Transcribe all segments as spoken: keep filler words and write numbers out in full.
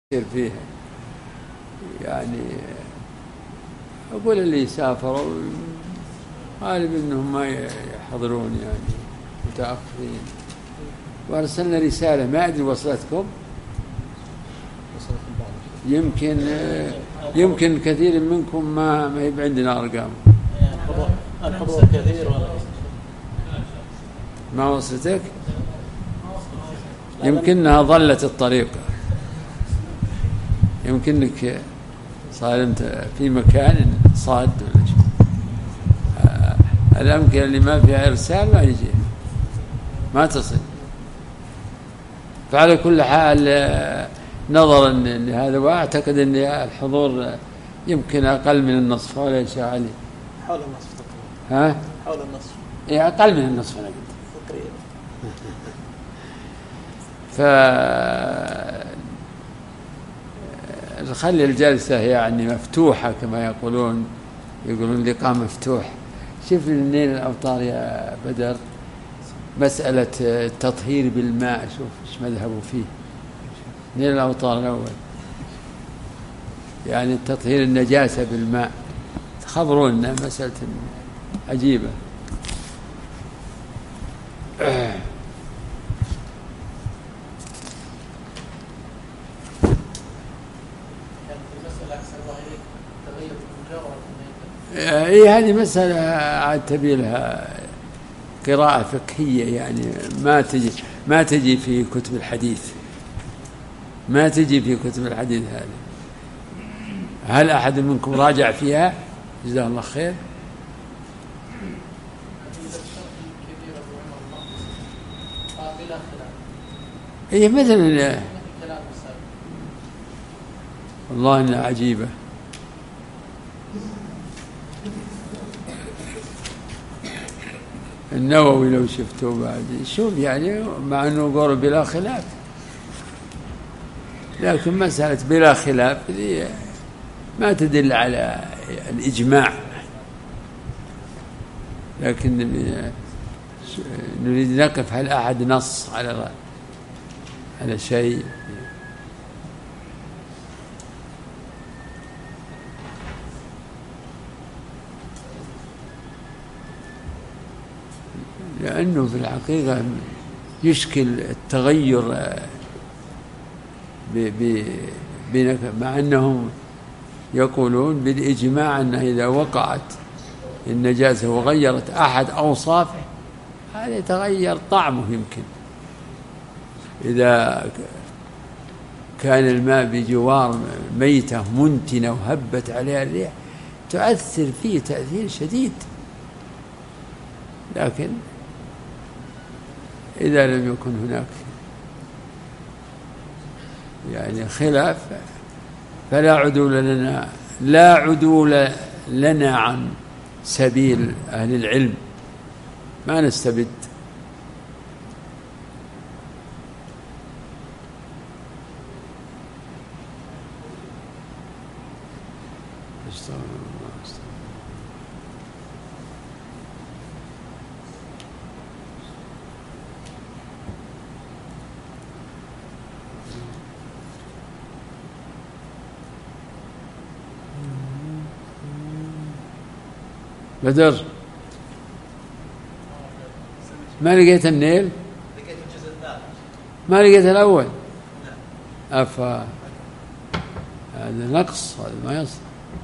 يصير فيها. يعني أقول اللي سافروا غالب أنهم ما يحضرون، يعني متأخرين. وأرسلنا رسالة، ما أدري وصلتكم؟ يمكن يمكن كثير منكم ما ما يبقى عندنا أرقام. الحضور كثير ولا ما وصلتك؟ يمكنها ضلت الطريقة، يمكنك صار أنت في مكان صاد ولا شيء. آه الأمكنة اللي ما فيها إرسال ما يجي، ما تصل. فعلى كل حال نظرا لهذا، وأعتقد أن الحضور يمكن أقل من النصف، ولا شيء علي حول النصف تقريبا. ها؟ حول النصف. إيه أقل من النصف أنا قلت تقريبا. ف خلي الجلسة يعني مفتوحة كما يقولون، يقولون لقاء مفتوح. شوف نيل الأوطار يا بدر، مسألة التطهير بالماء، شوف ايش مذهبه فيه نيل الأوطار الأول، يعني التطهير النجاسة بالماء. تخبرون مسألة عجيبة. إيه هذه مسألة عاد تبي لها قراءة فقهية، يعني ما تجي ما تجي في كتب الحديث، ما تجي في كتب الحديث هذه. هل أحد منكم راجع فيها؟ جزاه الله خير. هي مثلا والله إنها عجيبة. النووي لو شفتوه بعد شوف، يعني مع أنه قول بلا خلاف، لكن مسألة بلا خلاف ما تدل على الإجماع، لكن نريد نقف هل أحد نص على على شيء. لأنه في الحقيقة يشكل التغير مع أنهم يقولون بالإجماع أنه إذا وقعت النجاسة وغيرت أحد أوصافه هذا يتغير طعمه. يمكن إذا كان الماء بجوار ميتة منتنة وهبت عليها الريح تؤثر فيه تأثير شديد، لكن إذا لم يكن هناك يعني خلاف فلا عدول لنا، لا عدول لنا عن سبيل أهل العلم، ما نستبد. بدر ما لقيت النيل؟ لقيت الجزء الثالث، ما لقيت الأول؟ لا. أفا هذا نقص، هذا ما يصح.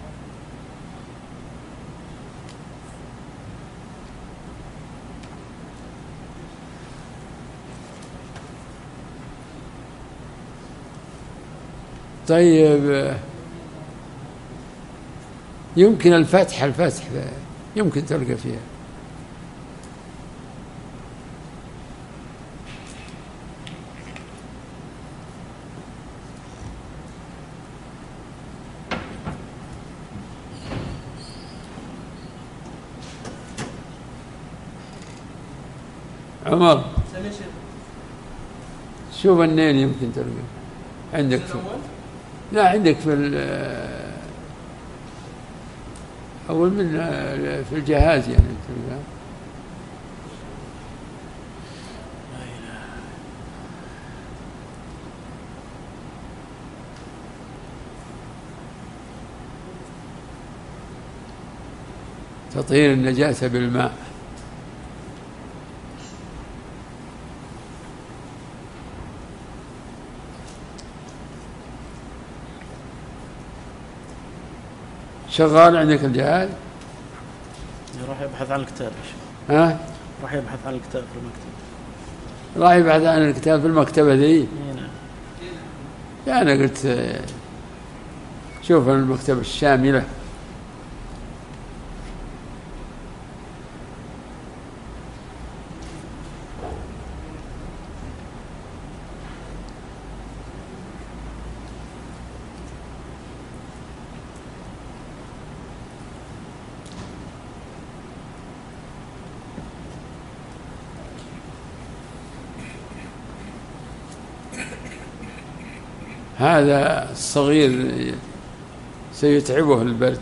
طيب يمكن الفتح الفتح يمكن تلقى فيها. عمر شوف النيل يمكن تلقى عندك في لا عندك في أول من في الجهاز يعني تلقى. تطهير النجاسة بالماء. شغال عندك الجهاز؟ راح يبحث عن الكتاب. ها؟ راح يبحث عن الكتاب في المكتبة. راح يبحث عن الكتاب في المكتبة ذي؟ نعم. يعني أنا قلت شوف المكتبة الشاملة. هذا الصغير سيتعبه البرد.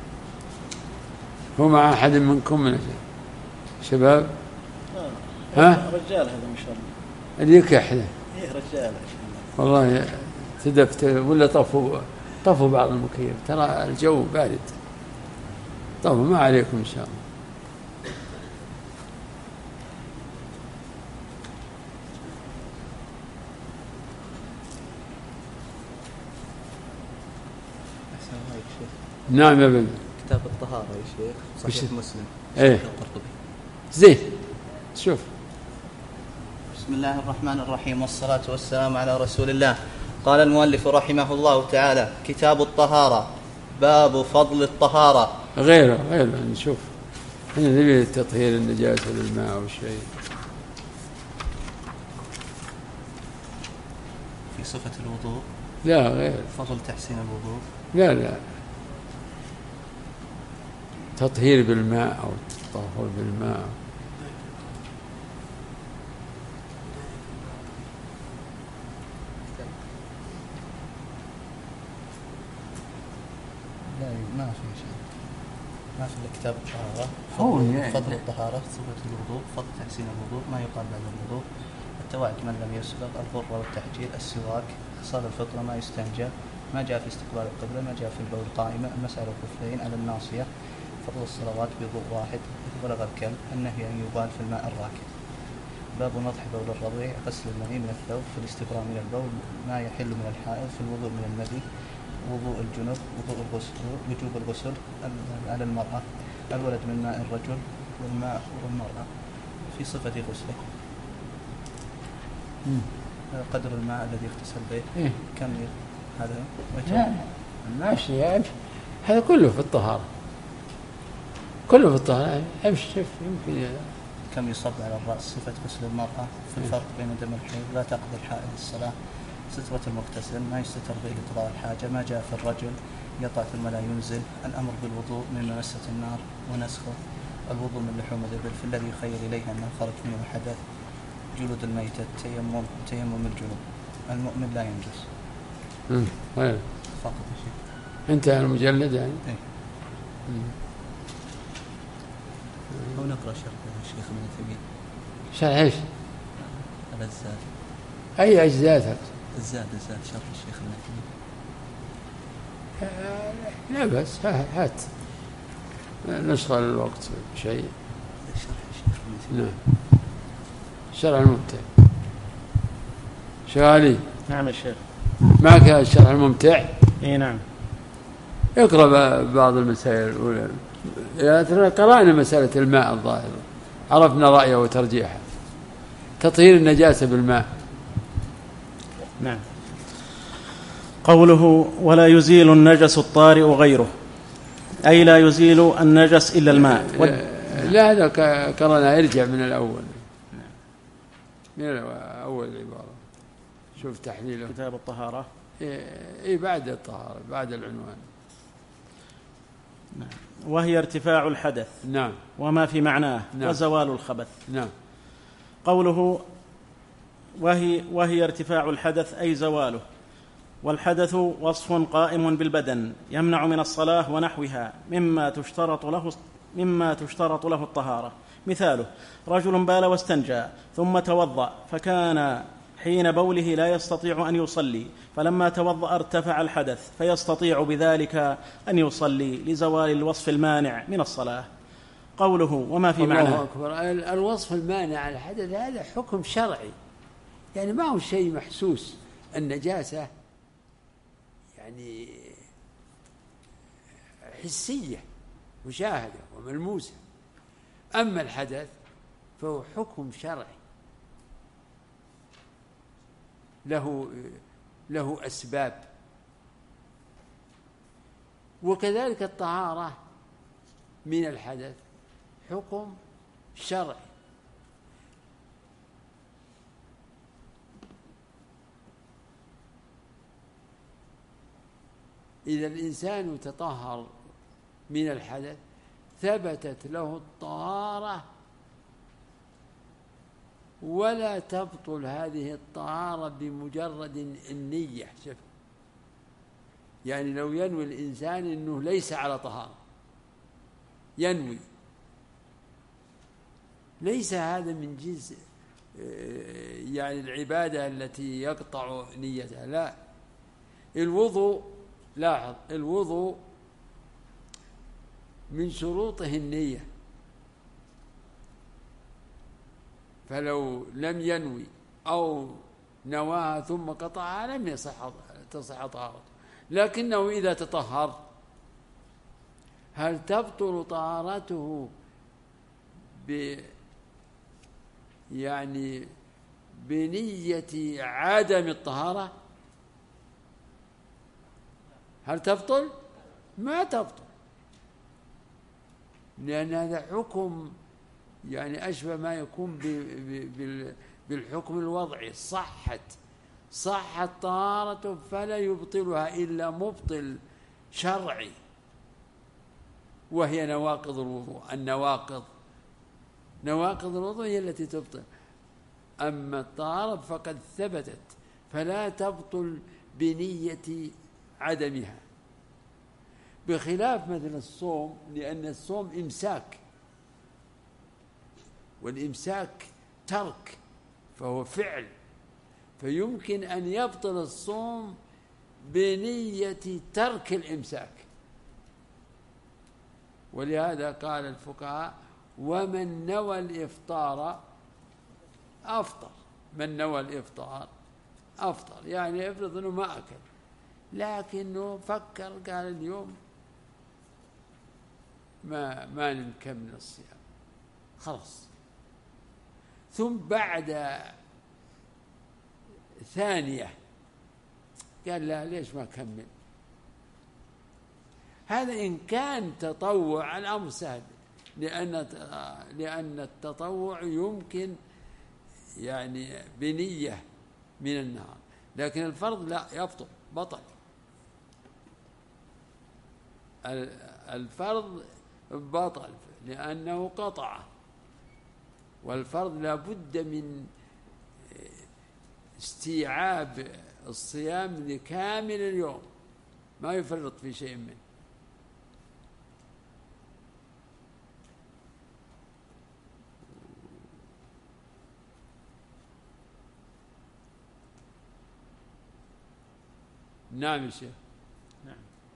هو مع أحد منكم من شباب؟ آه. ها؟ رجال هذا ما شاء الله. اللي يكحله. إيه رجال. والله تدفت ولا طفوا طفوا بعض المكيف، ترى الجو بارد. طفوا ما عليكم إن شاء الله. نعم يا ابن. كتاب الطهارة يا شيخ صحيح مسلم. ايه زين. شوف. بسم الله الرحمن الرحيم والصلاة والسلام على رسول الله. قال المؤلف رحمه الله تعالى: كتاب الطهارة، باب فضل الطهارة. غيره غيره نشوف. احنا نبي تطهير النجاسة بالماء أو شيء. في صفة الوضوء. لا غير. فضل تحسين الوضوء. لا لا تطهير بالماء أو تطهر بالماء. لا ما في شيء، ما في كتاب الطهارة. فضل, يعني. فضل الطهارة، صفة الوضوء، فضل تحسين الوضوء، ما يقال بعد الوضوء، التوعد من لم يسبق، الغر والتحجير، السواك، خصال الفطرة، ما يستنجى، ما جاء في استقبال القبلة، ما جاء في البول قائمة، المسح على الكفين على الناصية، فضل الصلوات بوضوء واحد، بلغ الكلب، النهي أن يبال في الماء الراكد. باب نضح بول الرضيع، غسل المني من الثوب، في الاستبراء من البول، ما يحل من الحائض، في الوضوء من المذي، وضوء الجنب، وضوء الغسل، وجوب الغسل على المرأة، الولد من ماء الرجل والماء والمرأة، في صفة غسله، قدر الماء الذي اغتسل به. إيه؟ كم هذا؟ لا ماشي يعني هذا كله في الطهارة، كله في الطهارة. امشي شوف يمكن. كم يصب على الرأس، صفة غسل المرأة، في الفرق بين دم الحيض، لا تقضي الحائض الصلاة، سترة المغتسل، ما يستتر به لقضاء الحاجة، ما جاء في الرجل يطع ثم لا ينزل، الأمر بالوضوء من مسة النار ونسخه، الوضوء من لحوم الإبل، في الذي يخير إليها أنه خرج منه حدث، جلود الميتة، تيمم تيمم الجنوب، المؤمن لا ينجس. امم طيب فقط شيء. انت المجلد يعني. ايه. أو نقرأ شرح الشيخ ابن تيمية. شرح ايش؟ الزاد. أي أجزاء؟ الزاد الزاد شرح الشيخ ابن لا تيمية. بس هات نشغل الوقت بشيء. شرح الشيخ ابن تيمية. نعم. شرح الممتع. شغالي. نعم يا شيخ. معك الشرح الممتع؟ اي نعم. اقرأ بعض المسائل الأولى. قرأنا مسألة الماء الظاهر، عرفنا رأيه وترجيحه. تطهير النجاسة بالماء. نعم. قوله: ولا يزيل النجس الطارئ غيره، أي لا يزيل النجس إلا الماء. لا هذا قرأنا يرجع من الأول، من أول العبارة. شوف تحليله. كتاب الطهارة. إيه بعد الطهارة، بعد العنوان. نعم. وهي ارتفاع الحدث. نعم. وما في معناه. نعم. وزوال الخبث. نعم. قوله وهي, وهي ارتفاع الحدث أي زواله. والحدث وصف قائم بالبدن يمنع من الصلاة ونحوها مما تشترط له مما تشترط له الطهارة. مثاله: رجل بال واستنجى ثم توضأ، فكان حين بوله لا يستطيع أن يصلي، فلما توضأ ارتفع الحدث فيستطيع بذلك أن يصلي لزوال الوصف المانع من الصلاة. قوله وما في معناه. الله أكبر. الوصف المانع على الحدث هذا حكم شرعي، يعني ما هو شيء محسوس. النجاسة يعني حسية مشاهدة وملموسة، أما الحدث فهو حكم شرعي له له أسباب. وكذلك الطهارة من الحدث حكم شرعي. إذا الإنسان تطهر من الحدث ثبتت له الطهارة، ولا تبطل هذه الطهارة بمجرد النية. شوف، يعني لو ينوي الإنسان أنه ليس على طهارة، ينوي، ليس هذا من جنس يعني العبادة التي يقطع نيتها. لا، الوضوء، لاحظ، الوضوء من شروطه النية، فلو لم ينوي أو نواها ثم قطعها لم يصح تصح طهارته. لكنه إذا تطهر هل تبطل طهارته ب يعني بنية عدم الطهارة؟ هل تبطل؟ ما تبطل، لأن هذا حكم يعني أشبه ما يكون بالحكم الوضعي. صحت صحت طهارته فلا يبطلها إلا مبطل شرعي، وهي نواقض الوضوء. النواقض نواقض الوضوء هي التي تبطل، أما الطهارة فقد ثبتت فلا تبطل بنية عدمها، بخلاف مثل الصوم، لأن الصوم إمساك، والإمساك ترك، فهو فعل، فيمكن أن يبطل الصوم بنية ترك الإمساك. ولهذا قال الفقهاء: ومن نوى الإفطار أفطر. من نوى الإفطار أفطر، يعني افرض أنه ما أكل لكنه فكر قال اليوم ما ما نكمل الصيام، خلاص، ثم بعد ثانية قال لا ليش ما أكمل. هذا إن كان تطوع الأمر سهل، لأن لأن التطوع يمكن يعني بنية من النهار، لكن الفرض لا، يبطل، بطل. الفرض بطل لأنه قطع، والفرض لا بد من استيعاب الصيام لكامل اليوم، ما يفرط في شيء منه. نعم يا شيخ. نعم.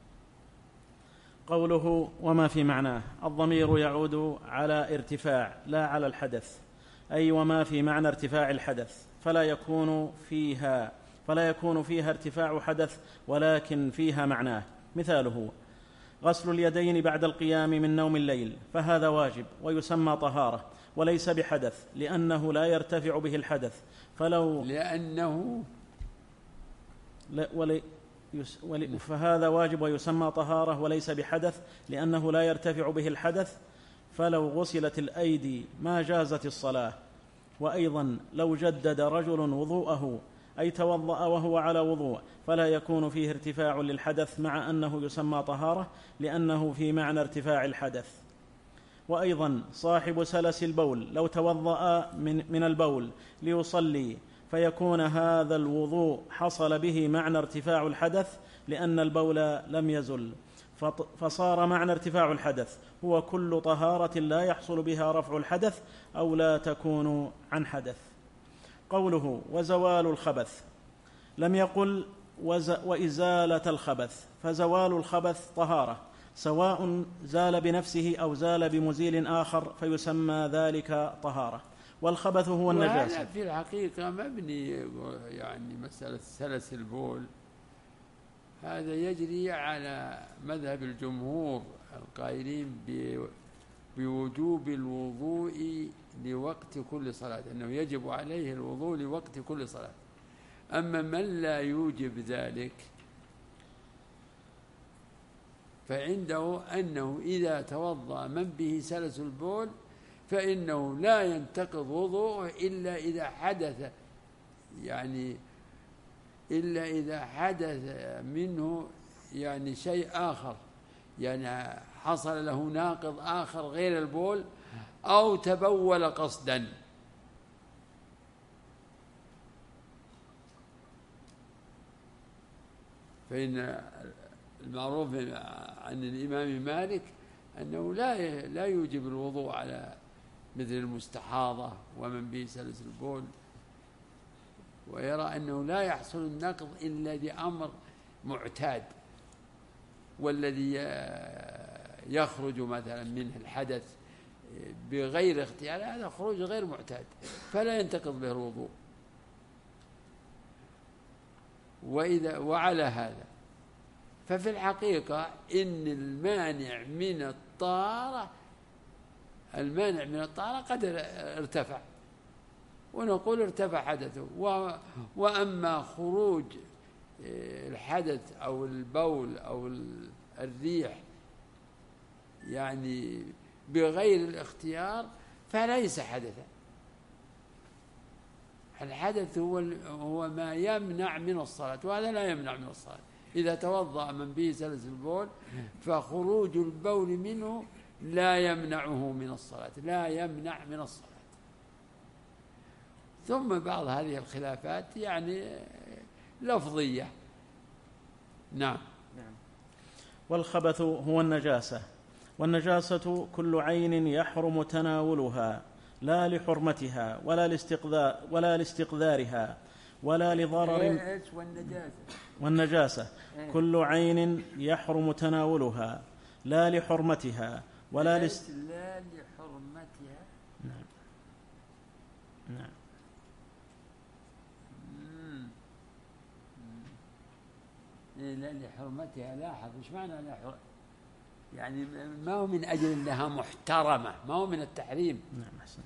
قوله وما في معناه، الضمير يعود على ارتفاع لا على الحدث، أي وما في معنى ارتفاع الحدث، فلا يكون فيها فلا يكون فيها ارتفاع حدث ولكن فيها معناه. مثاله غسل اليدين بعد القيام من نوم الليل، فهذا واجب ويسمى طهارة وليس بحدث، لأنه لا يرتفع به الحدث. فلو لأنه لا ولي ولي فهذا واجب ويسمى طهارة وليس بحدث، لأنه لا يرتفع به الحدث. فلو غسلت الأيدي ما جازت الصلاة. وأيضا لو جدد رجل وضوءه أي توضأ وهو على وضوء فلا يكون فيه ارتفاع للحدث، مع أنه يسمى طهارة لأنه في معنى ارتفاع الحدث. وأيضا صاحب سلس البول لو توضأ من, من البول ليصلي فيكون هذا الوضوء حصل به معنى ارتفاع الحدث، لأن البول لم يزل، فصار معنى ارتفاع الحدث هو كل طهارة لا يحصل بها رفع الحدث أو لا تكون عن حدث. قوله وزوال الخبث، لم يقل وإزالة الخبث، فزوال الخبث طهارة، سواء زال بنفسه أو زال بمزيل آخر فيسمى ذلك طهارة. والخبث هو النجاسة. وهذا في الحقيقة مبني، يعني مسألة سلس البول هذا يجري على مذهب الجمهور القائلين بوجوب الوضوء لوقت كل صلاة، أنه يجب عليه الوضوء لوقت كل صلاة. أما من لا يوجب ذلك فعنده أنه إذا توضأ من به سلس البول فإنه لا ينتقض وضوءه إلا إذا حدث يعني إلا إذا حدث منه يعني شيء آخر، يعني حصل له ناقض آخر غير البول أو تبول قصدا. فإن المعروف عن الإمام مالك أنه لا لا يوجب الوضوء على مثل المستحاضة ومن به سلس البول، ويرى أنه لا يحصل النقض إلا بأمر معتاد، والذي يخرج مثلا منه الحدث بغير اختيار هذا خروج غير معتاد فلا ينتقض به الوضوء. وإذا وعلى هذا ففي الحقيقة إن المانع من الطهارة المانع من الطهارة قد ارتفع، ونقول ارتفع حدثه. وأما خروج الحدث أو البول أو الريح يعني بغير الاختيار فليس حدثا. الحدث هو هو ما يمنع من الصلاة، وهذا لا يمنع من الصلاة. إذا توضأ من به سلس البول فخروج البول منه لا يمنعه من الصلاة، لا يمنع من الصلاة. ثم بعض هذه الخلافات يعني لفظية. نعم. نعم. والخبث هو النجاسة، والنجاسة كل عين يحرم تناولها لا لحرمتها ولا لاستقذار ولا لاستقذارها ولا لضرر. إيش والنجاسة؟ والنجاسة كل عين يحرم تناولها لا لحرمتها ولا لاست... لا لحرمتها. نعم. نعم. لا لحرمتها. لاحظ ايش معنى لا حرمتها؟ يعني ما هو من أجل أنها محترمة، ما هو من التحريم. نعم أحسن.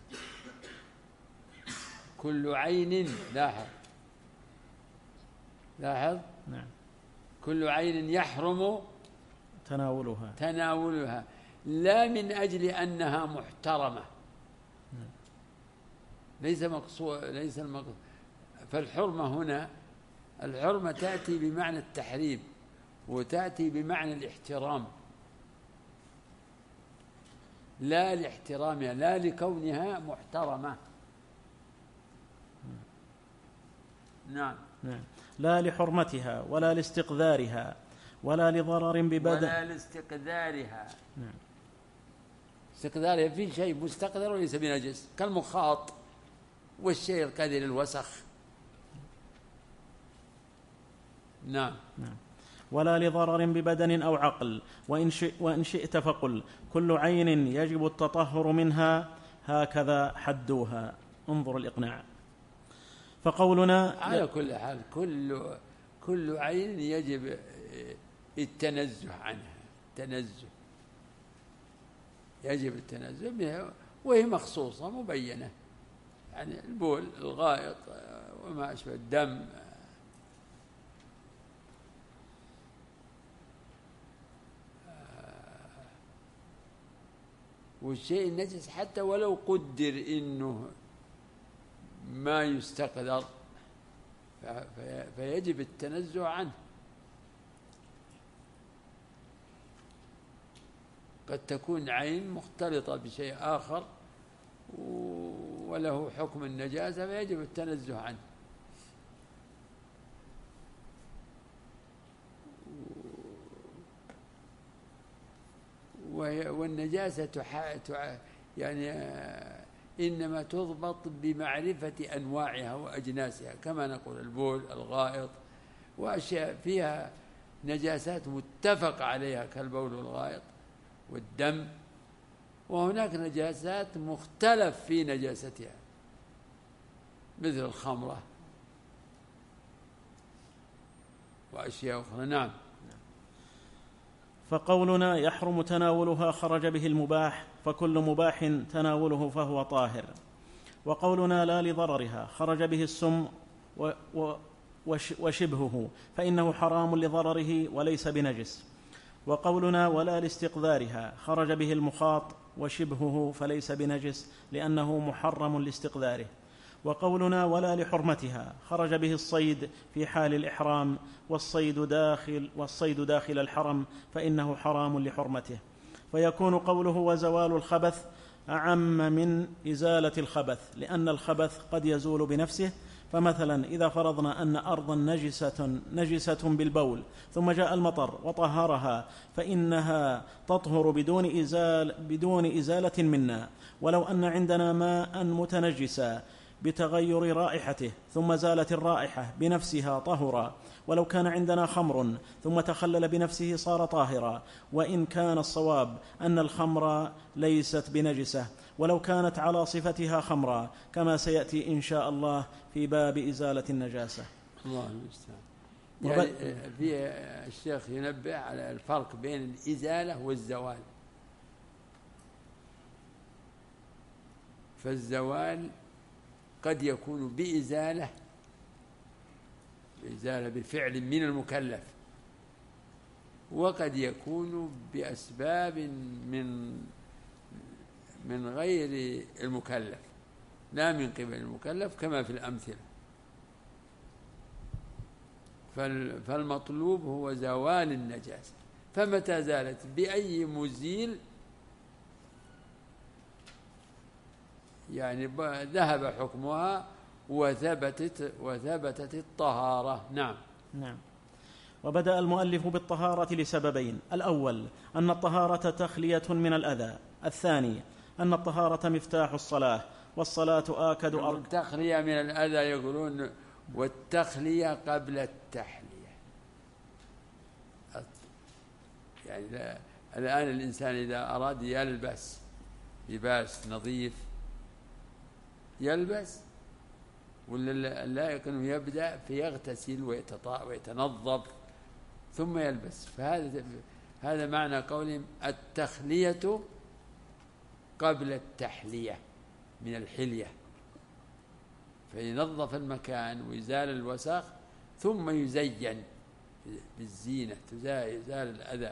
كل عين، لاحظ لاحظ نعم. كل عين يحرم تناولها تناولها لا من أجل أنها محترمة. نعم. ليس مقصود ليس المقصود. فالحرمة هنا الحرمة تأتي بمعنى التحريم وتأتي بمعنى الاحترام، لا لاحترامها، لا لكونها محترمة. نعم. نعم. لا لحرمتها ولا لاستقذارها ولا لضرر ببدن ولا لاستقذارها. نعم. استقذارها في شيء مستقذر وليس بنجس كالمخاط والشيء القادر الوسخ. نعم. نعم. ولا لضرر ببدن أو عقل. وإن, شئ وإن شئت فقل كل عين يجب التطهر منها هكذا حدوها. انظر الإقناع. فقولنا على كل حال كل كل عين يجب التنزه عنها، تنزه يجب التنزه بها، وهي مخصوصة مبينة، يعني البول، الغائط، وما أشبه الدم. والشيء النجس حتى ولو قدر إنه ما يستقذر فيجب التنزه عنه. قد تكون عين مختلطة بشيء آخر وله حكم النجاسة فيجب التنزه عنه. والنجاسة تح... تح... يعني إنما تضبط بمعرفة أنواعها وأجناسها، كما نقول البول، الغائط، وأشياء فيها نجاسات متفق عليها كالبول والغائط والدم، وهناك نجاسات مختلف في نجاستها مثل الخمرة وأشياء أخرى. نعم. فقولنا يحرم تناولها خرج به المباح، فكل مباح تناوله فهو طاهر. وقولنا لا لضررها خرج به السم و و وشبهه، فإنه حرام لضرره وليس بنجس. وقولنا ولا لاستقذارها خرج به المخاط وشبهه، فليس بنجس لأنه محرم لاستقذاره. وقولنا ولا لحرمتها خرج به الصيد في حال الإحرام، والصيد داخل, والصيد داخل الحرم فإنه حرام لحرمته. فيكون قوله وزوال الخبث أعم من إزالة الخبث، لأن الخبث قد يزول بنفسه. فمثلا إذا فرضنا أن أرضا نجسة, نجسة بالبول ثم جاء المطر وطهرها، فإنها تطهر بدون, إزال بدون إزالة منا. ولو أن عندنا ماء متنجسا بتغير رائحته ثم زالت الرائحة بنفسها طهرا. ولو كان عندنا خمر ثم تخلل بنفسه صار طاهرا، وإن كان الصواب أن الخمر ليست بنجسة، ولو كانت على صفتها خمرا، كما سيأتي إن شاء الله في باب إزالة النجاسة. الله المستعان. يعني في الشيخ ينبه على الفرق بين الإزالة والزوال. فالزوال قد يكون بإزالة بإزالة بفعل من المكلف، وقد يكون بأسباب من من غير المكلف لا من قبل المكلف، كما في الأمثلة. فالمطلوب هو زوال النجاسة، فمتى زالت بأي مزيل يعني ذهب حكمها وثبتت وثبتت الطهارة. نعم. نعم. وبدأ المؤلف بالطهارة لسببين: الأول أن الطهارة تخلية من الأذى، الثاني أن الطهارة مفتاح الصلاة، والصلاة آكد أركان. التخلية من الأذى يقولون والتخلية قبل التحلية. يعني الآن الإنسان إذا أراد يلبس لباس نظيف يلبس، ولا اللائق أنه يبدأ فيغتسل ويتنظف ثم يلبس. فهذا هذا معنى قولهم التخلية قبل التحلية من الحلية، فينظف المكان ويزال الوسخ ثم يزين بالزينة يزال الأذى.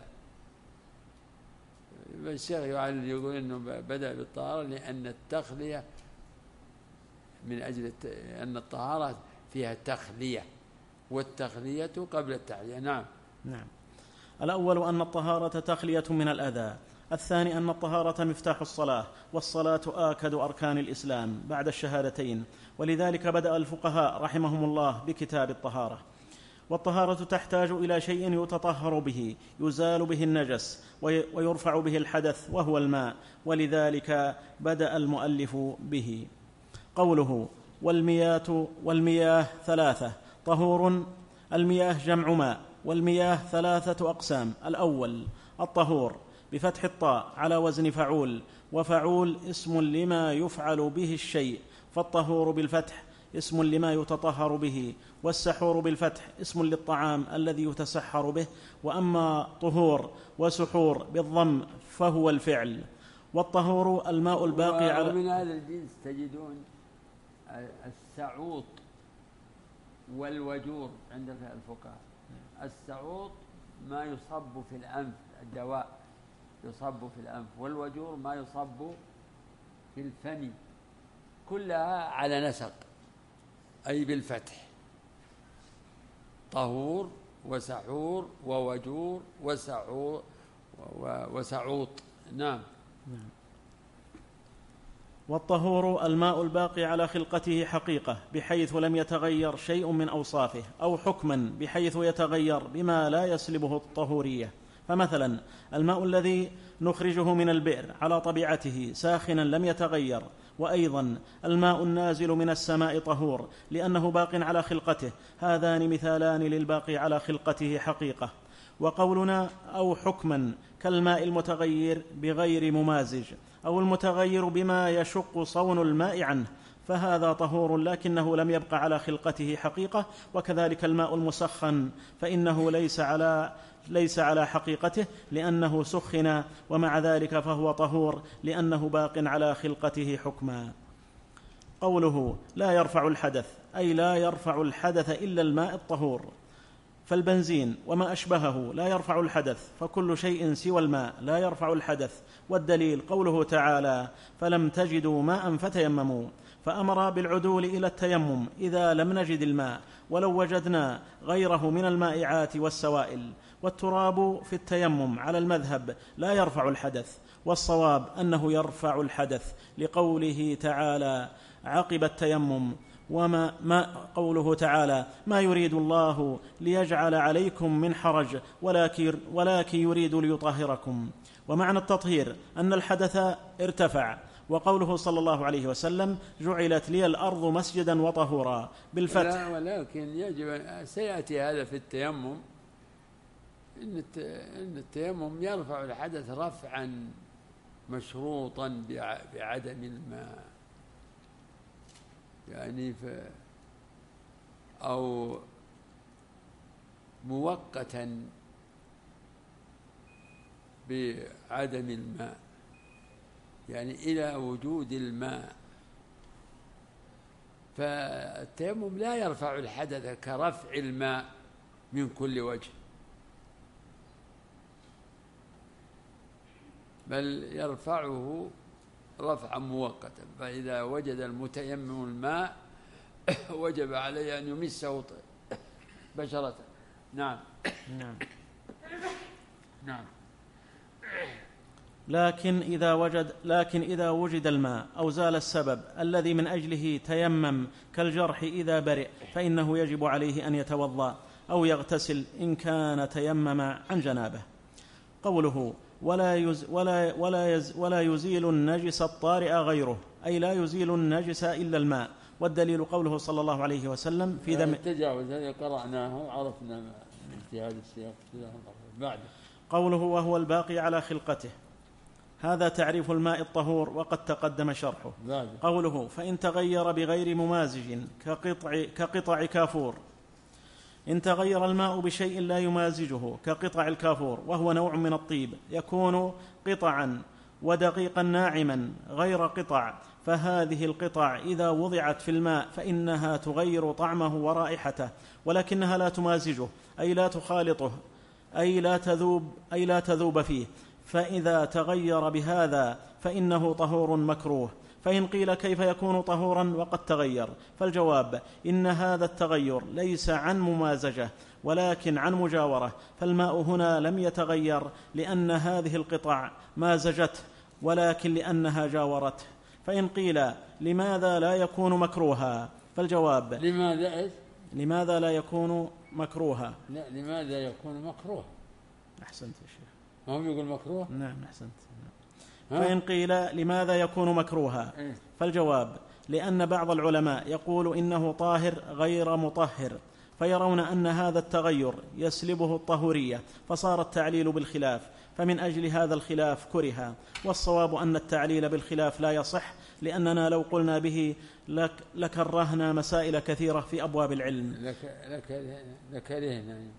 الشيخ يقول أنه بدأ بالطهارة لأن التخلية من أجل أن الطهارة فيها تخلية، والتخلية قبل التحلية. نعم. نعم. الأول أن الطهارة تخلية من الأذى، الثاني أن الطهارة مفتاح الصلاة، والصلاة آكد أركان الإسلام بعد الشهادتين، ولذلك بدأ الفقهاء رحمهم الله بكتاب الطهارة. والطهارة تحتاج إلى شيء يتطهر به يزال به النجس ويرفع به الحدث وهو الماء، ولذلك بدأ المؤلف به. قوله والمياه والمياه ثلاثة: طهور. المياه جمع ماء، والمياه ثلاثة أقسام: الأول الطهور بفتح الطاء على وزن فعول، وفعول اسم لما يفعل به الشيء، فالطهور بالفتح اسم لما يتطهر به، والسحور بالفتح اسم للطعام الذي يتسحر به. وأما طهور وسحور بالضم فهو الفعل. والطهور الماء الباقي على. ومن هذا الجنس تجدون السعوط والوجور عند الفقهاء. السعوط ما يصب في الأنف، الدواء يصب في الأنف، والوجور ما يصب في الفم، كلها على نسق أي بالفتح: طهور وسحور ووجور وسعور وسعوط. نعم. نعم. والطهور الماء الباقي على خلقته حقيقة بحيث لم يتغير شيء من أوصافه، أو حكما بحيث يتغير بما لا يسلبه الطهورية. فمثلا الماء الذي نخرجه من البئر على طبيعته ساخنا لم يتغير. وأيضا الماء النازل من السماء طهور لأنه باق على خلقته. هذان مثالان للباقي على خلقته حقيقة. وقولنا أو حكما كالماء المتغير بغير ممازج أو المتغير بما يشق صون الماء عنه، فهذا طهور لكنه لم يبق على خلقته حقيقة. وكذلك الماء المسخن فإنه ليس على ليس على حقيقته لأنه سخن، ومع ذلك فهو طهور لأنه باق على خلقته حكما. قوله لا يرفع الحدث أي لا يرفع الحدث إلا الماء الطهور، فالبنزين وما أشبهه لا يرفع الحدث، فكل شيء سوى الماء لا يرفع الحدث. والدليل قوله تعالى فلم تجدوا ماء فتيمموا، فأمر بالعدول إلى التيمم إذا لم نجد الماء ولو وجدنا غيره من المائعات والسوائل. والتراب في التيمم على المذهب لا يرفع الحدث، والصواب أنه يرفع الحدث لقوله تعالى عقب التيمم وما ما قوله تعالى ما يريد الله ليجعل عليكم من حرج ولكن, ولكن يريد ليطهركم. ومعنى التطهير أن الحدث ارتفع. وقوله صلى الله عليه وسلم جعلت لي الأرض مسجدا وطهورا بالفتح. ولكن يجب سيأتي هذا في التيمم إن التيمم يرفع الحدث رفعا مشروطا بعدم الماء، يعني ف أو مؤقتا بعدم الماء، يعني إلى وجود الماء. فالتيمم لا يرفع الحدث كرفع الماء من كل وجه، بل يرفعه رفعا مؤقتا. فإذا وجد المتيمم الماء وجب عليه أن يمسه بشرته. نعم نعم نعم. لكن إذا وجد لكن إذا وجد الماء أو زال السبب الذي من أجله تيمم كالجرح إذا برئ فإنه يجب عليه أن يتوضأ أو يغتسل إن كان تيمم عن جنابه. قوله ولا يز ولا ولا يز ولا يزيل النجس الطارئ غيره، أي لا يزيل النجس إلا الماء. والدليل قوله صلى الله عليه وسلم في دم التجاوز هذا قرأناه وعرفنا اجتهاد السياق بعد. قوله وهو الباقي على خلقته، هذا تعريف الماء الطهور وقد تقدم شرحه. بعد. قوله فإن تغير بغير ممازج كقطع, كقطع كافور، إن تغير الماء بشيء لا يمازجه كقطع الكافور وهو نوع من الطيب يكون قطعا ودقيقا ناعما غير قطع، فهذه القطع إذا وضعت في الماء فإنها تغير طعمه ورائحته ولكنها لا تمازجه، أي لا تخالطه، أي لا تذوب أي لا تذوب فيه. فإذا تغير بهذا فإنه طهور مكروه. فإن قيل كيف يكون طهورا وقد تغير؟ فالجواب إن هذا التغير ليس عن ممازجة ولكن عن مجاورة، فالماء هنا لم يتغير لأن هذه القطع مازجته ولكن لأنها جاورته. فإن قيل لماذا لا يكون مكروها؟ فالجواب لماذا لماذا لا يكون مكروها؟ لا لماذا يكون مكروه؟ أحسنت يا شيخ. ما هو يقول مكروه؟ نعم أحسنت. فإن قيل لماذا يكون مكروها؟ فالجواب لأن بعض العلماء يقول إنه طاهر غير مطهر، فيرون أن هذا التغير يسلبه الطهورية، فصار التعليل بالخلاف، فمن أجل هذا الخلاف كره. والصواب أن التعليل بالخلاف لا يصح، لأننا لو قلنا به لك لكرهنا مسائل كثيرة في أبواب العلم. لكرهنا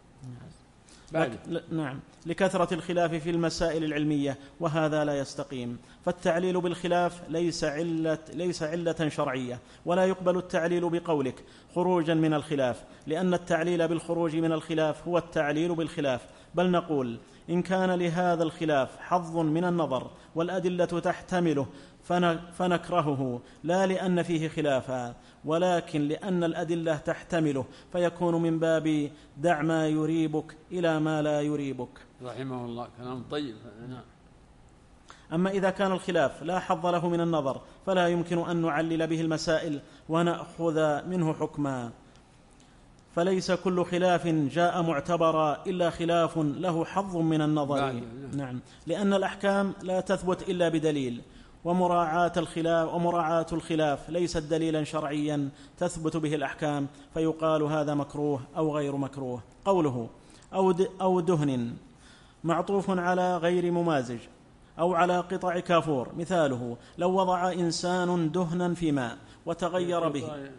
لك نعم لكثرة الخلاف في المسائل العلمية، وهذا لا يستقيم. فالتعليل بالخلاف ليس علة, ليس علة شرعية، ولا يقبل التعليل بقولك خروجا من الخلاف، لأن التعليل بالخروج من الخلاف هو التعليل بالخلاف. بل نقول إن كان لهذا الخلاف حظ من النظر والأدلة تحتمله فنكرهه، لا لأن فيه خلافا ولكن لأن الأدلة تحتمله، فيكون من باب دع ما يريبك إلى ما لا يريبك. رحمه الله، كلام طيب. نعم. أما إذا كان الخلاف لا حظ له من النظر فلا يمكن أن نعلل به المسائل ونأخذ منه حكما. فليس كل خلاف جاء معتبرا إلا خلاف له حظ من النظر. نعم، لأن الأحكام لا تثبت إلا بدليل، ومراعاة الخلاف ومراعاة الخلاف ليست دليلا شرعيا تثبت به الأحكام، فيقال هذا مكروه أو غير مكروه. قوله أو, أو دهن معطوف على غير ممازج أو على قطع كافور. مثاله لو وضع إنسان دهنا في ماء وتغير به.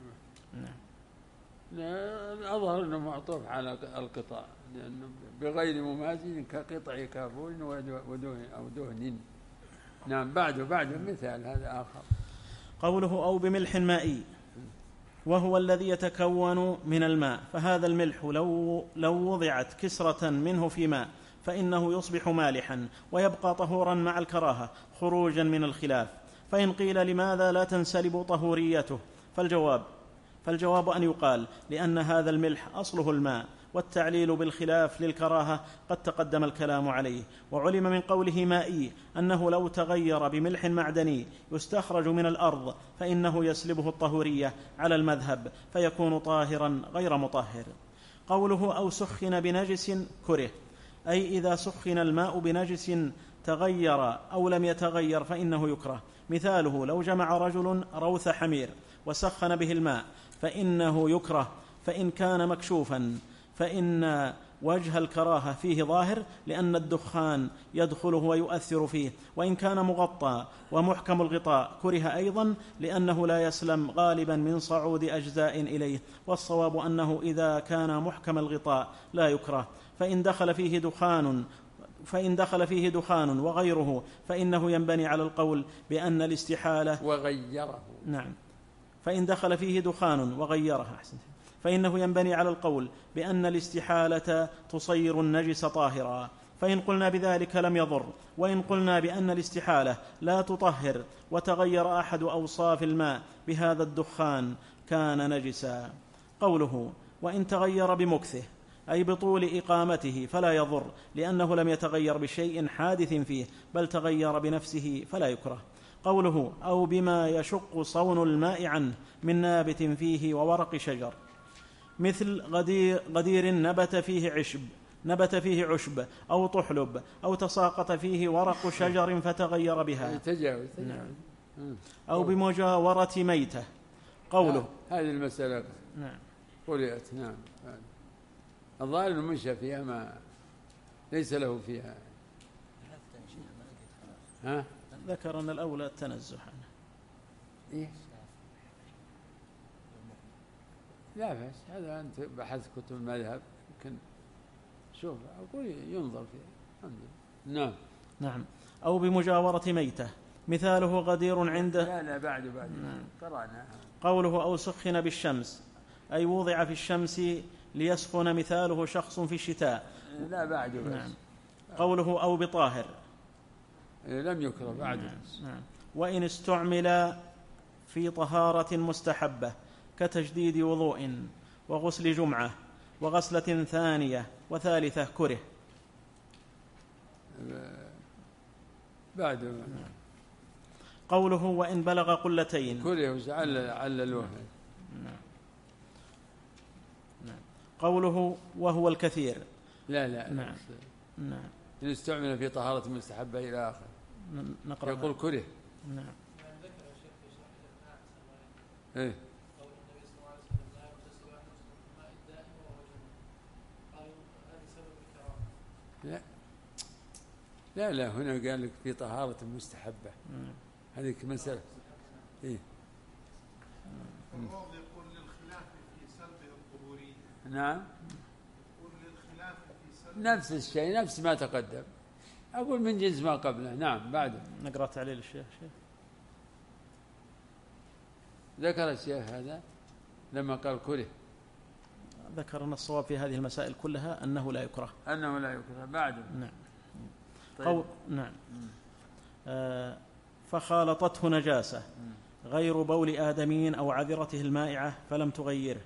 أظهر أنه معطوف على القطع لأنه بغير ممازج كقطع كافور ودهن أو دهن. نعم بعده بعده مثال هذا آخر. قوله أو بملح مائي وهو الذي يتكون من الماء، فهذا الملح لو, لو وضعت كسرة منه في ماء فإنه يصبح مالحا ويبقى طهورا مع الكراهة خروجا من الخلاف. فإن قيل لماذا لا تنسلب طهوريته؟ فالجواب فالجواب أن يقال لأن هذا الملح أصله الماء، والتعليل بالخلاف للكراهة قد تقدم الكلام عليه. وعلم من قوله مائي أنه لو تغير بملح معدني يستخرج من الأرض فإنه يسلبه الطهورية على المذهب فيكون طاهرا غير مطهر. قوله أو سخن بنجس كره، أي إذا سخن الماء بنجس تغير أو لم يتغير فإنه يكره. مثاله لو جمع رجل روث حمير وسخن به الماء فإنه يكره، فإن كان مكشوفا فإن وجه الكراهة فيه ظاهر لأن الدخان يدخله ويؤثر فيه، وإن كان مغطى ومحكم الغطاء كره أيضا لأنه لا يسلم غالبا من صعود أجزاء إليه. والصواب أنه إذا كان محكم الغطاء لا يكره. فإن دخل فيه دخان فإن دخل فيه دخان وغيره فإنه ينبني على القول بأن الاستحالة وغيره. نعم فإن دخل فيه دخان وغيره أحسنت فإنه ينبني على القول بأن الاستحالة تصير النجس طاهرا. فإن قلنا بذلك لم يضر، وإن قلنا بأن الاستحالة لا تطهر وتغير أحد أوصاف الماء بهذا الدخان كان نجسا. قوله وإن تغير بمكثه، أي بطول إقامته فلا يضر لأنه لم يتغير بشيء حادث فيه بل تغير بنفسه فلا يكره. قوله أو بما يشق صون الماء عنه من نابت فيه وورق شجر، مثل غدير, غدير نبت فيه عشب نبت فيه عشب أو طحلب أو تساقط فيه ورق شجر فتغير بها. تجاوز. نعم. أو بمجاورة ميتة. قوله هذه المسألة نعم قرأت. نعم الظاهر أنه مشى فيها ما ليس له فيها. ها؟ ذكر أن الأولى التنزه عنه. إيه؟ لا بس هذا أنت بحث كتب المذهب يمكن شوف أقول ينظر فيه. نعم نعم. أو بمجاورة ميتة، مثاله غدير عنده. لا لا بعد بعد نعم. قرأنا. قوله أو سخن بالشمس، أي وضع في الشمس ليسخن، مثاله شخص في الشتاء. لا بعد بس. نعم. قوله أو بطاهر لم يكره بعد. نعم. نعم. وإن استعمل في طهارة مستحبة كتجديد وضوء وغسل جمعة وغسلة ثانية وثالثة كره. بعد. نعم. قوله وإن بلغ قلتين كره عللوه. نعم. نعم. قوله وهو الكثير. لا لا نعم. نعم. إن استعمل في طهارة مستحبة إلى آخر نقرأ. يقول كره. نعم. إيه؟ لا لا لا هنا قال لك في طهارة مستحبة. هذه مسألة. إيه؟ الروض يقول للخلاف في سلبه الظهورية. نعم. يقول للخلاف في سلبه نفس الشيء نفس ما تقدم، أقول من جنس ما قبله. نعم بعده. نقرأ تعليل الشيخ. شيخ ذكر الشيخ هذا لما قال كره، ذكر أن الصواب في هذه المسائل كلها أنه لا يكره. أنه لا يكره بعده. نعم. طيب. قول نعم. آه فخالطته نجاسة غير بول آدمين أو عذرته المائعة فلم تغيره.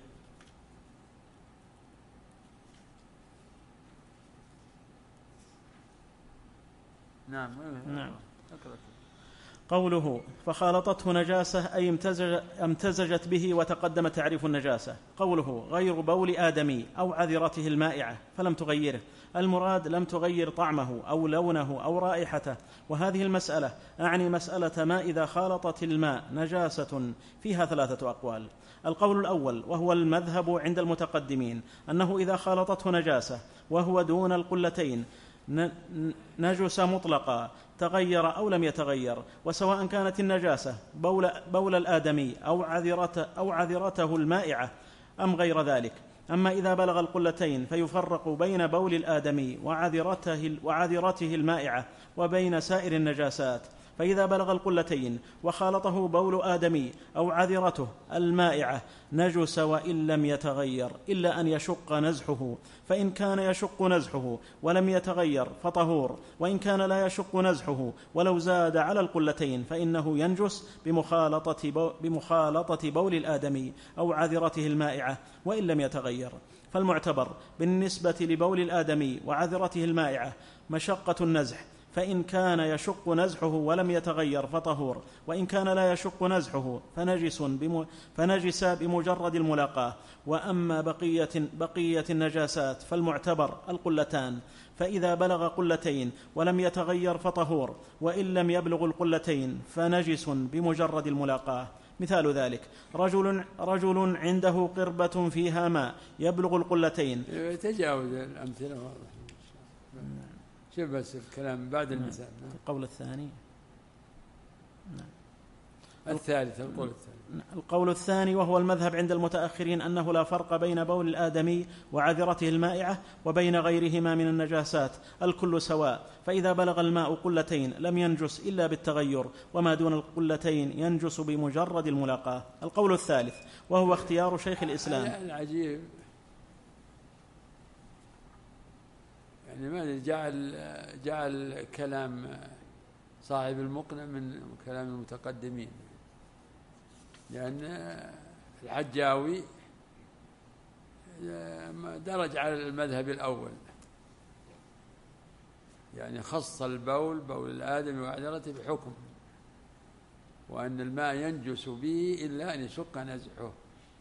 نعم. نعم. قوله فخالطته نجاسة أي امتزج امتزجت به وتقدم تعريف النجاسة. قوله غير بول آدمي أو عذرته المائعة فلم تغيره، المراد لم تغير طعمه أو لونه أو رائحته. وهذه المسألة أعني مسألة ما إذا خالطت الماء نجاسة فيها ثلاثة أقوال. القول الأول وهو المذهب عند المتقدمين أنه إذا خالطته نجاسة وهو دون القلتين نجس مطلقا تغير أو لم يتغير، وسواء كانت النجاسة بول, بول الآدمي أو, عذرته أو عذرته المائعة أم غير ذلك. أما إذا بلغ القلتين فيفرق بين بول الآدمي وعذرته, وعذرته المائعة وبين سائر النجاسات. فإذا بلغ القلتين وخالطه بول آدمي أو عذرته المائعة نجس وإن لم يتغير إلا أن يشق نزحه، فإن كان يشق نزحه ولم يتغير فطهور، وإن كان لا يشق نزحه ولو زاد على القلتين فإنه ينجس بمخالطة, بو بمخالطة بول الآدمي أو عذرته المائعة وإن لم يتغير. فالمعتبر بالنسبة لبول الآدمي وعذرته المائعة مشقة النزح، فإن كان يشق نزحه ولم يتغير فطهور، وإن كان لا يشق نزحه فنجس, بم... فنجس بمجرد الملاقاة. وأما بقية, بقية النجاسات فالمعتبر القلتان، فإذا بلغ قلتين ولم يتغير فطهور، وإن لم يبلغ القلتين فنجس بمجرد الملاقاة. مثال ذلك رجل, رجل عنده قربة فيها ماء يبلغ القلتين. تجاوز الأمثلة واضح. شوف بس الكلام بعد المثال. القول الثاني الثالث القول الثاني القول الثاني وهو المذهب عند المتأخرين أنه لا فرق بين بول الآدمي وعذرته المائعة وبين غيرهما من النجاسات، الكل سواء. فإذا بلغ الماء قلتين لم ينجس إلا بالتغير، وما دون القلتين ينجس بمجرد الملاقاة. القول الثالث وهو اختيار شيخ الإسلام. العجيب يعني ما جعل جعل كلام صاحب المقنع من كلام المتقدمين، لأن الحجاوي درج على المذهب الأول، يعني خص البول بول الآدم وعذرته بحكم، وأن الماء ينجس به إلا أن يشق نزحه.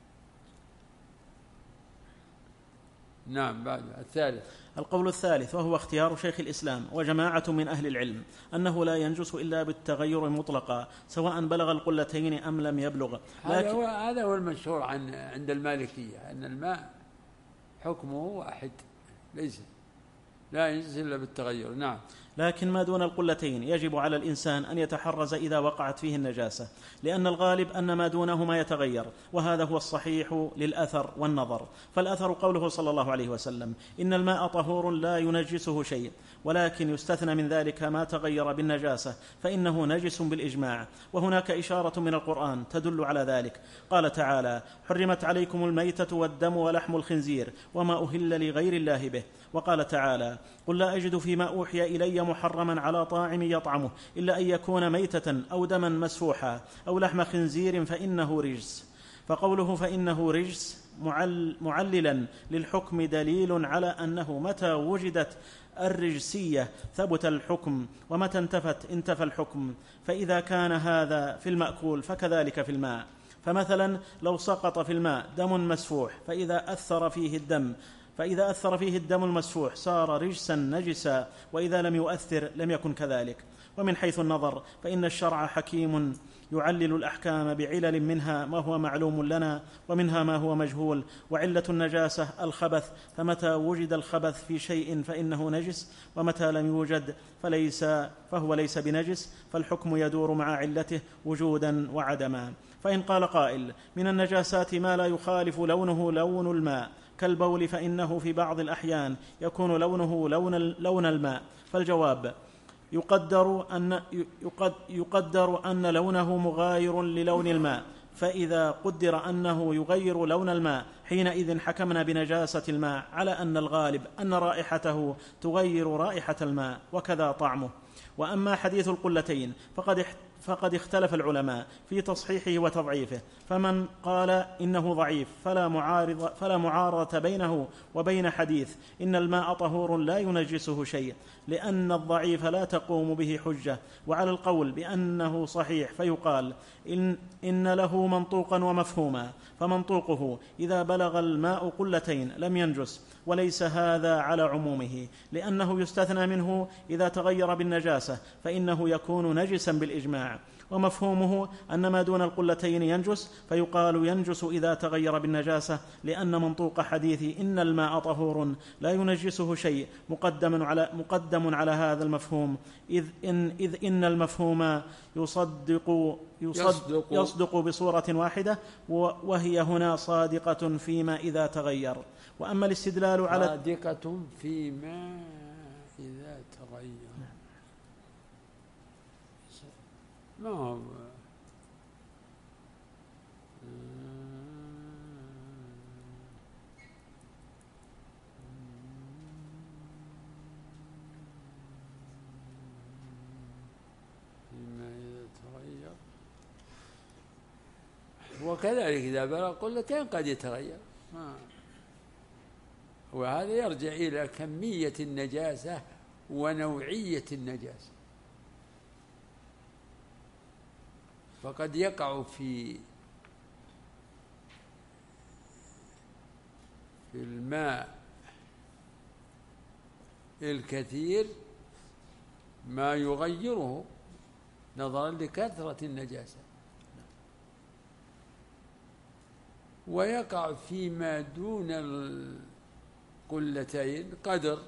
نعم. بعد الثالث القول الثالث وهو اختيار شيخ الإسلام وجماعة من أهل العلم أنه لا ينجس إلا بالتغير مطلقا سواء بلغ القلتين أم لم يبلغ. هذا هو هذا هو المشهور عن عند المالكية، أن الماء حكمه واحد ليس لا ينجس إلا بالتغير. نعم. لكن ما دون القلتين يجب على الإنسان أن يتحرز إذا وقعت فيه النجاسة، لأن الغالب أن ما دونه ما يتغير، وهذا هو الصحيح للأثر والنظر. فالأثر قوله صلى الله عليه وسلم إن الماء طهور لا ينجسه شيء، ولكن يستثنى من ذلك ما تغير بالنجاسة فإنه نجس بالإجماع. وهناك إشارة من القرآن تدل على ذلك. قال تعالى حرمت عليكم الميتة والدم ولحم الخنزير وما أهل لغير الله به. وقال تعالى قل لا أجد فيما أوحي إلي محرما على طاعم يطعمه إلا أن يكون ميتة أو دما مسفوحا أو لحم خنزير فإنه رجس. فقوله فإنه رجس معل معللا للحكم دليل على أنه متى وجدت الرجسية ثبت الحكم، ومتى انتفت انتفى الحكم. فإذا كان هذا في المأكول فكذلك في الماء. فمثلا لو سقط في الماء دم مسفوح فإذا أثر فيه الدم فإذا أثر فيه الدم المسفوح صار رجسا نجسا، وإذا لم يؤثر لم يكن كذلك. ومن حيث النظر فإن الشرع حكيم يعلل الأحكام بعلل، منها ما هو معلوم لنا ومنها ما هو مجهول. وعلة النجاسة الخبث، فمتى وجد الخبث في شيء فإنه نجس، ومتى لم يوجد فليس فهو ليس بنجس، فالحكم يدور مع علته وجودا وعدما. فإن قال قائل من النجاسات ما لا يخالف لونه لون الماء كالبول فإنه في بعض الأحيان يكون لونه لون, لون الماء، فالجواب يقدر أن, يقدر أن لونه مغاير للون الماء، فإذا قدر أنه يغير لون الماء حينئذ حكمنا بنجاسة الماء على أن الغالب أن رائحته تغير رائحة الماء وكذا طعمه. وأما حديث القلتين فقد, فقد اختلف العلماء في تصحيحه وتضعيفه، فمن قال إنه ضعيف فلا معارض فلا معارضة بينه وبين حديث إن الماء طهور لا ينجسه شيء، لأن الضعيف لا تقوم به حجة. وعلى القول بأنه صحيح فيقال إن, إن له منطوقا ومفهوما، فمنطوقه إذا بلغ الماء قلتين لم ينجس، وليس هذا على عمومه، لأنه يستثنى منه إذا تغير بالنجاسة فإنه يكون نجسا بالإجماع. ومفهومه أن ما دون القلتين ينجس، فيقال ينجس إذا تغير بالنجاسة، لأن منطوق حديث إن الماء طهور لا ينجسه شيء مقدم على, مقدم على هذا المفهوم، إذ إن, إذ إن المفهوم يصدق, يصدق, يصدق بصورة واحدة، وهي هنا صادقة فيما إذا تغير. وأما الاستدلال على صادقة فيما إذا تغير، ما هو فيما إذا تغير، وكذلك إذا بلغ قلتين قد يتغير، ما وهذا يرجع إلى كمية النجاسة ونوعية النجاسة. فقد يقع في في الماء الكثير ما يغيره نظرا لكثرة النجاسة، ويقع فيما دون القلتين قدر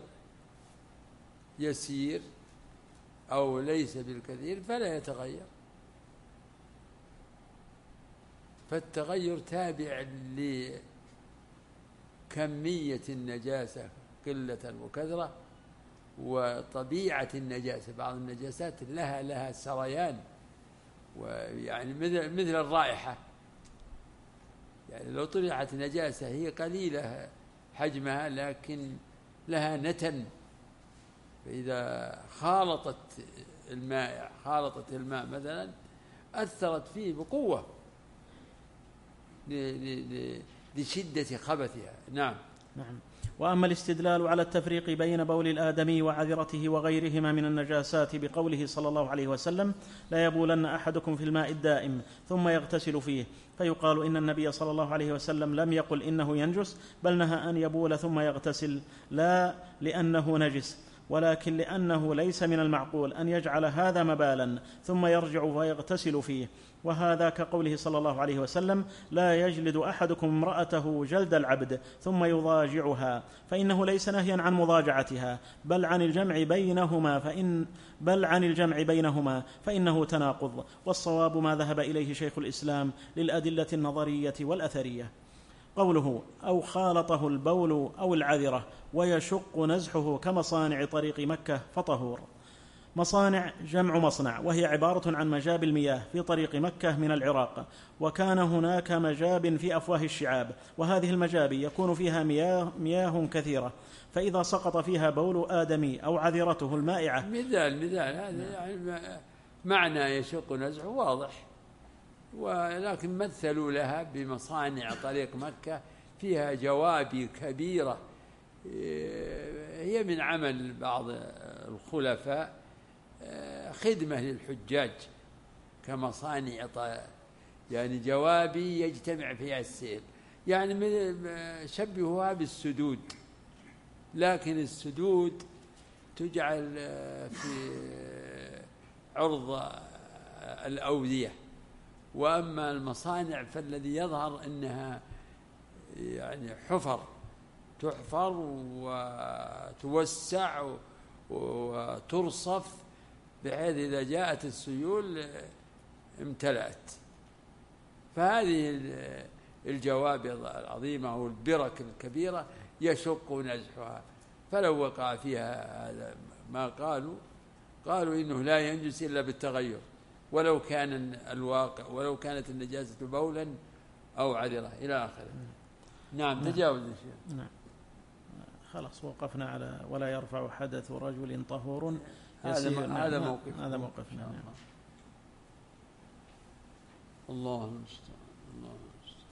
يسير أو ليس بالكثير فلا يتغير، فالتغير تابع لكمية النجاسة قلة وكثرة وطبيعة النجاسة. بعض النجاسات لها لها سريان، ويعني مثل مثل الرائحة، يعني لو طلعت نجاسة هي قليلة حجمها لكن لها نتن، فإذا خالطت الماء خالطت الماء مثلا أثرت فيه بقوة لشدة خبثها. نعم. نعم. وأما الاستدلال على التفريق بين بول الآدمي وعذرته وغيرهما من النجاسات بقوله صلى الله عليه وسلم لا يبولن أحدكم في الماء الدائم ثم يغتسل فيه، فيقال إن النبي صلى الله عليه وسلم لم يقل إنه ينجس، بل نهى أن يبول ثم يغتسل، لا لأنه نجس، ولكن لأنه ليس من المعقول أن يجعل هذا مبالا ثم يرجع ويغتسل فيه. وهذا كقوله صلى الله عليه وسلم لا يجلد أحدكم امرأته جلد العبد ثم يضاجعها، فإنه ليس نهيا عن مضاجعتها بل عن الجمع بينهما فإن بل عن الجمع بينهما فإنه تناقض، والصواب ما ذهب إليه شيخ الإسلام للأدلة النظرية والأثرية. قوله أو خالطه البول أو العذرة ويشق نزحه كمصانع طريق مكة فطهور. مصانع جمع مصنع، وهي عبارة عن مجاب المياه في طريق مكة من العراق، وكان هناك مجاب في أفواه الشعاب، وهذه المجاب يكون فيها مياه, مياه كثيرة، فإذا سقط فيها بول آدمي أو عذرته المائعة. مثال مثال هذا يعني معنى يشق نزحه واضح، ولكن مثلوا لها بمصانع طريق مكة فيها جوابي كبيرة هي من عمل بعض الخلفاء خدمة للحجاج كمصانع، يعني جوابي يجتمع فيها السيل، يعني شبهوها بالسدود، لكن السدود تجعل في عرض الأودية، وأما المصانع فالذي يظهر أنها يعني حفر تحفر وتوسع وترصف بحيث إذا جاءت السيول امتلأت. فهذه الجواب العظيمة والبرك الكبيرة يشق نزحها، فلو وقع فيها هذا ما قالوا قالوا إنه لا ينجس إلا بالتغير، ولو كان الواقع ولو كانت النجاسة بولا أو عذرة إلى آخره. نعم. تجاوز الشيء. نعم. خلاص وقفنا على ولا يرفع حدث رجل طهور هذا هذا موقف هذا موقفنا. نعم. الله المستعان. الله المستعان.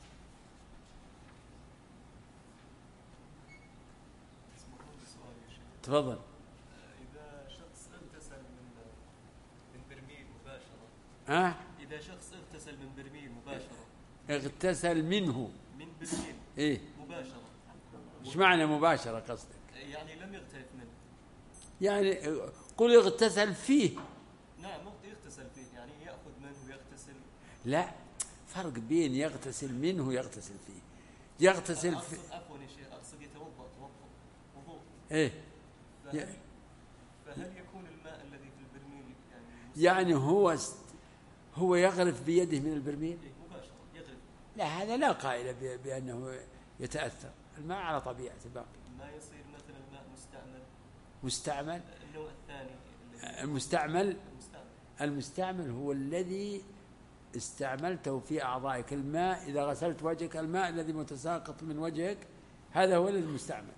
تفضل. إذا شخص اغتسل من من برميل مباشرة. ها؟ إذا شخص اغتسل من برميل مباشرة. اغتسل منه. من برميل. إيه؟ مباشرة. إيش معنى مباشرة قصدك؟ يعني لم يغترف منه. يعني قل اغتسل فيه. نعم يغتسل فيه، يعني يأخذ منه ويغتسل. لا، فرق بين يغتسل منه ويغتسل فيه. يغتسل أقصد فيه. عفوا يا شيخ، أقصد يتوضأ توضأ وضوء. إيه؟ فهل, فهل يكون الماء الذي في البرميل يعني يعني هو هو يغرف بيده من البرميل؟ إيه مباشرة يغرف. لا، هذا لا قائل بأنه يتأثر. الماء على طبيعته باقي. ما يصير مثلا الماء مستعمل. مستعمل. النوع الثاني. المستعمل. المستعمل. المستعمل هو الذي استعملته في أعضائك. الماء إذا غسلت وجهك، الماء الذي متساقط من وجهك هذا هو المستعمل.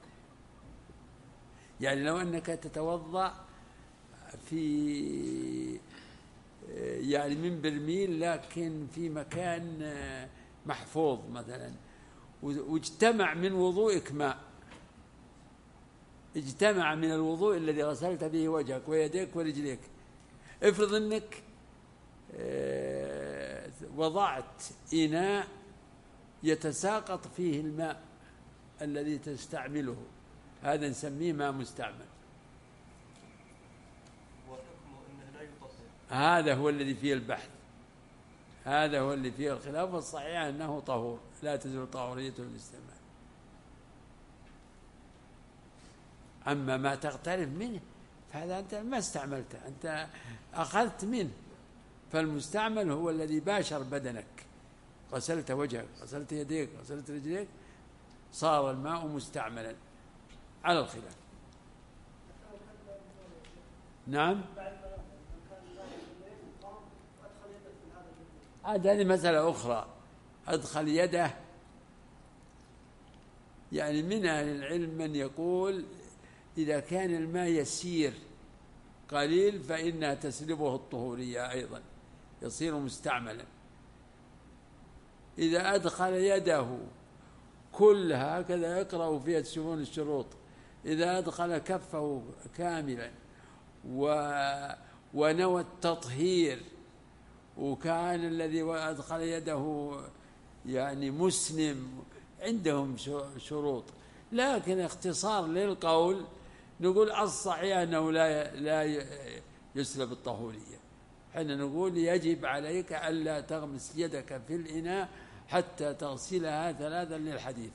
يعني لو أنك تتوضأ في يعني من برميل لكن في مكان محفوظ مثلا، واجتمع من وضوئك ماء، اجتمع من الوضوء الذي غسلت به وجهك ويديك ورجليك. افرض أنك وضعت إناء يتساقط فيه الماء الذي تستعمله، هذا نسميه ماء مستعمل. وحكمه أنه لا يطهر. هذا هو الذي فيه البحث، هذا هو اللي فيه الخلاف. والصحيح أنه طهور، لا تزول طهوريته بالاستعمال. أما ما تغترف منه فهذا أنت ما استعملته، أنت أخذت منه. فالمستعمل هو الذي باشر بدنك، غسلت وجهك، غسلت يديك، غسلت رجليك، صار الماء مستعملا على الخلاف. نعم. عاد هذه مسألة أخرى. أدخل يده، يعني من أهل العلم من يقول إذا كان الماء يسير قليل فإنها تسلبه الطهورية أيضا، يصير مستعملا. إذا أدخل يده كلها هكذا يقرأ فيها تشوفون الشروط، إذا أدخل كفه كاملا و... ونوى التطهير، وكان الذي أدخل يده يعني مسلم، عندهم شروط. لكن اختصار للقول نقول الصحيح أنه لا لا يسلب الطهورية. حين نقول يجب عليك ألا تغمس يدك في الإناء حتى تغسلها ثلاثا للحديث.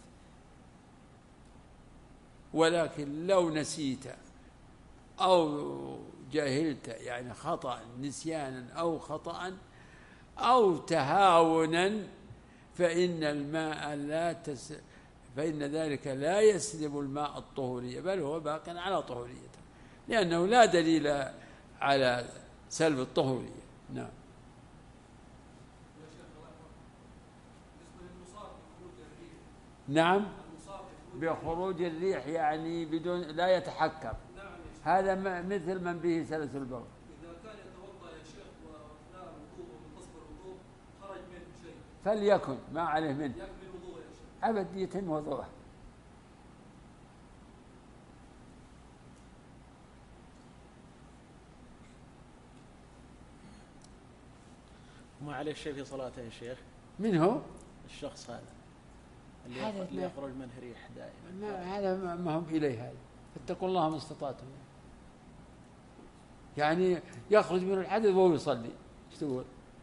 ولكن لو نسيت أو جهلت، يعني خطأ نسيانا أو خطأ أو تهاونا، فإن الماء لا تس فإن ذلك لا يسلب الماء الطهورية، بل هو باق على طهوريته، لأنه لا دليل على سلب الطهورية. نعم. نعم، بخروج الريح يعني بدون لا يتحكم. هذا مثل من به سلس البول. إذا كان يتوضأ يا شيخ وأثناء الوضوء ومنتصف الوضوء خرج منه شيء فليكن ما عليه منه، يكمل وضوءه يا شيخ. أبد يتم وضوءه. ما عليه شيء في صلاته يا شيخ؟ من هو؟ الشخص هذا اللي, هذا اللي يخرج منه ريح دائما. ما هذا ما هم إليه. هذا فاتقوا الله ما استطعتم. يعني يخرج من الحدث وهو يصلي، ايش تقول؟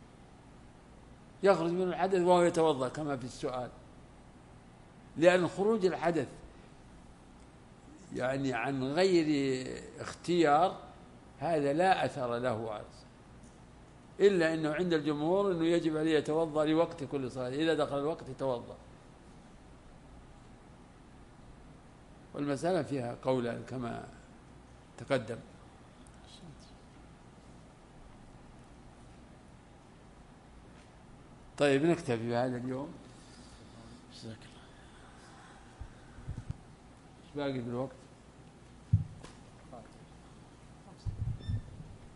يخرج من الحدث وهو يتوضأ كما في السؤال، لأن خروج الحدث يعني عن غير اختيار هذا لا أثر له عز، إلا أنه عند الجمهور أنه يجب عليه يتوضأ لوقت كل صلاة، إذا دخل الوقت يتوضأ. والمسألة فيها قولا كما تقدم. طيب نكتفي بهذا اليوم. جزاك الله. ايش باقي بالوقت؟